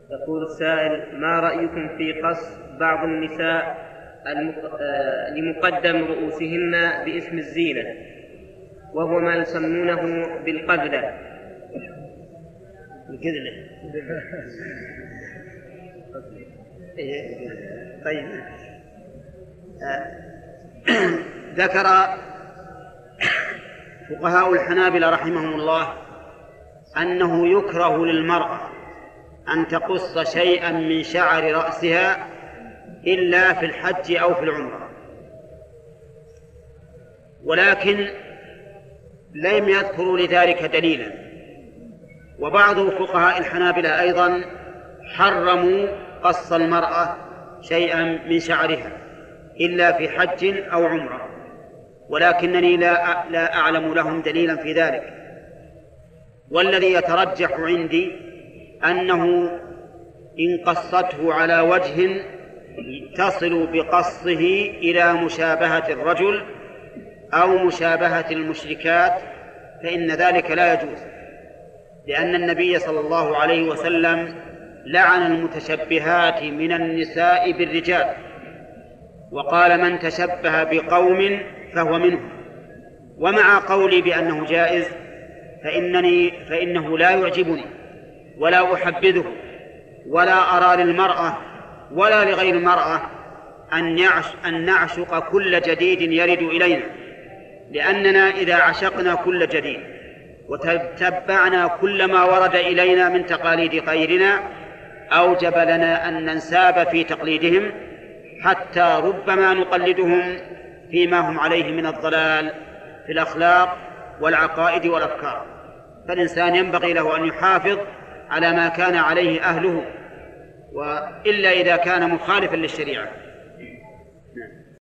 يقول السائل: ما رأيكم في قص بعض النساء لمقدم رؤوسهن باسم الزينة، وهو ما يسمونه بالقذلة؟ طيب، ذكر فقهاء الحنابلة رحمهم الله أنه يكره للمرأة أن تقص شيئا من شعر رأسها إلا في الحج أو في العمرة، ولكن لم يذكروا لذلك دليلا. وبعض فقهاء الحنابلة أيضا حرموا قص المرأة شيئا من شعرها إلا في حج أو عمرة، ولكنني لا أعلم لهم دليلا في ذلك. والذي يترجح عندي أنه إن قصته على وجه تصل بقصه إلى مشابهة الرجل أو مشابهة المشركات فإن ذلك لا يجوز، لأن النبي صلى الله عليه وسلم لعن المتشبهات من النساء بالرجال، وقال: من تشبه بقوم فهو منهم. ومع قولي بأنه جائز فإنه لا يعجبني ولا أحبذه، ولا أرى للمرأة ولا لغير المرأة أن نعشق كل جديد يرد إلينا، لأننا إذا عشقنا كل جديد وتتبعنا كل ما ورد إلينا من تقاليد غيرنا أوجب لنا أن ننساب في تقليدهم، حتى ربما نقلدهم فيما هم عليه من الضلال في الأخلاق والعقائد والأفكار. فالإنسان ينبغي له أن يحافظ على ما كان عليه أهله، وإلا إذا كان مخالفا للشريعة.